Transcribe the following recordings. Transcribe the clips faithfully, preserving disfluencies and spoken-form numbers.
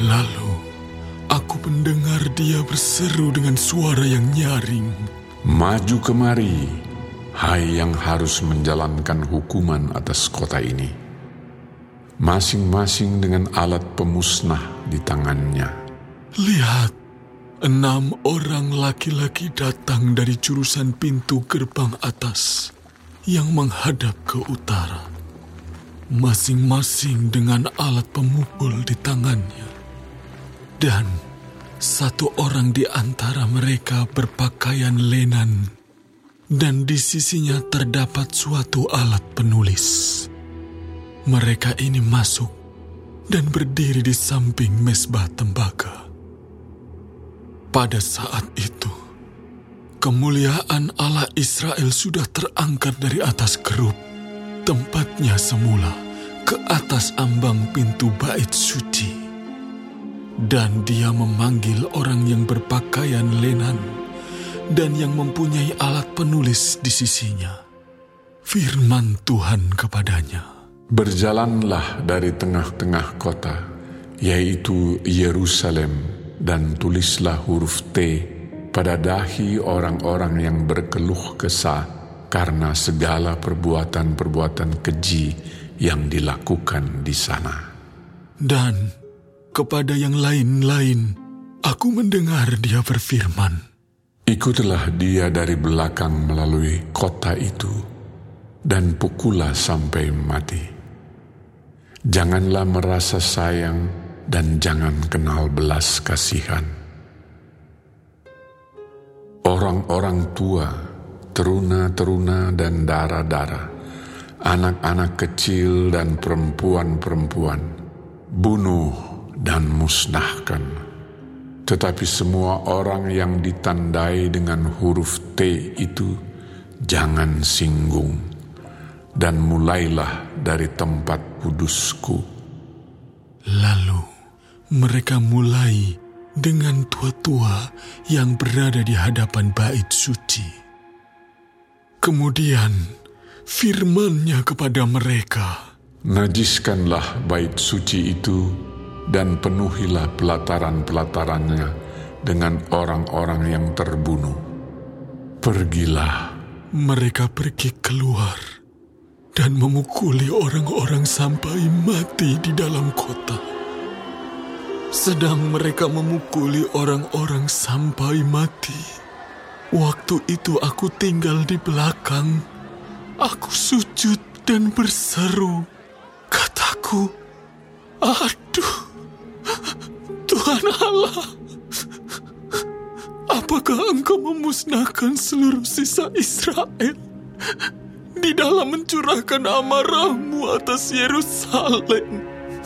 Lalu aku mendengar dia berseru dengan suara yang nyaring. Maju kemari, hai yang harus menjalankan hukuman atas kota ini. Masing-masing dengan alat pemusnah di tangannya. Lihat, enam orang laki-laki datang dari jurusan pintu gerbang atas yang menghadap ke utara. Masing-masing dengan alat pemukul di tangannya. Dan satu orang di antara mereka berpakaian lenan, dan di sisinya terdapat suatu alat penulis. Mereka ini masuk dan berdiri di samping mezbah tembaga. Pada saat itu, kemuliaan Allah Israel sudah terangkat dari atas kerup tempatnya semula ke atas ambang pintu bait suci. Dan dia memanggil orang yang berpakaian lenan dan yang mempunyai alat penulis di sisinya. Firman Tuhan kepadanya, berjalanlah dari tengah-tengah kota, yaitu Yerusalem, dan tulislah huruf T pada dahi orang-orang yang berkeluh kesah karena segala perbuatan-perbuatan keji yang dilakukan di sana. Dan kepada yang lain-lain, aku mendengar dia berfirman, ikutilah dia dari belakang melalui kota itu, dan pukullah sampai mati. Janganlah merasa sayang dan jangan kenal belas kasihan. Orang-orang tua, teruna-teruna dan dara-dara, anak-anak kecil dan perempuan-perempuan, bunuh dan musnahkan. Tetapi semua orang yang ditandai dengan huruf T itu jangan singgung. Dan mulailah dari tempat kudusku. Lalu mereka mulai dengan tua-tua yang berada di hadapan bait suci. Kemudian firman-Nya kepada mereka, najiskanlah bait suci itu dan penuhilah pelataran-pelatarannya dengan orang-orang yang terbunuh. Pergilah. Mereka pergi keluar dan memukuli orang-orang sampai mati di dalam kota. Sedang mereka memukuli orang-orang sampai mati, waktu itu aku tinggal di belakang. Aku sujud dan berseru. Kataku, aduh, Tuhan Allah, apakah Engkau memusnahkan seluruh sisa Israel di dalam mencurahkan amarah-Mu atas Yerusalem?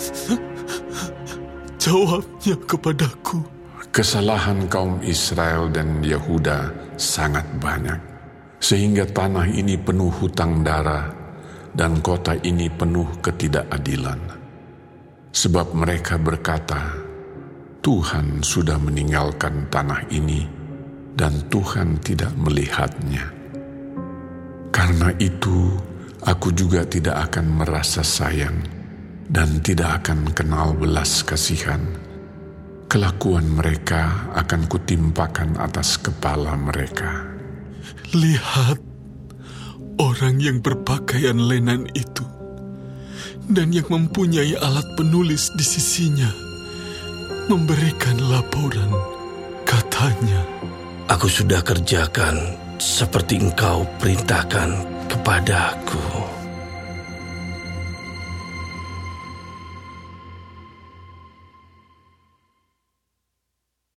Jawabnya kepadaku, kesalahan kaum Israel dan Yehuda sangat banyak, sehingga tanah ini penuh hutang darah dan kota ini penuh ketidakadilan. Sebab mereka berkata, Tuhan sudah meninggalkan tanah ini dan Tuhan tidak melihatnya. Karena itu, aku juga tidak akan merasa sayang dan tidak akan kenal belas kasihan. Kelakuan mereka akan kutimpakan atas kepala mereka. Lihat, orang yang berpakaian lenan itu dan yang mempunyai alat penulis di sisinya memberikan laporan. Katanya, aku sudah kerjakan seperti Engkau perintahkan kepadaku.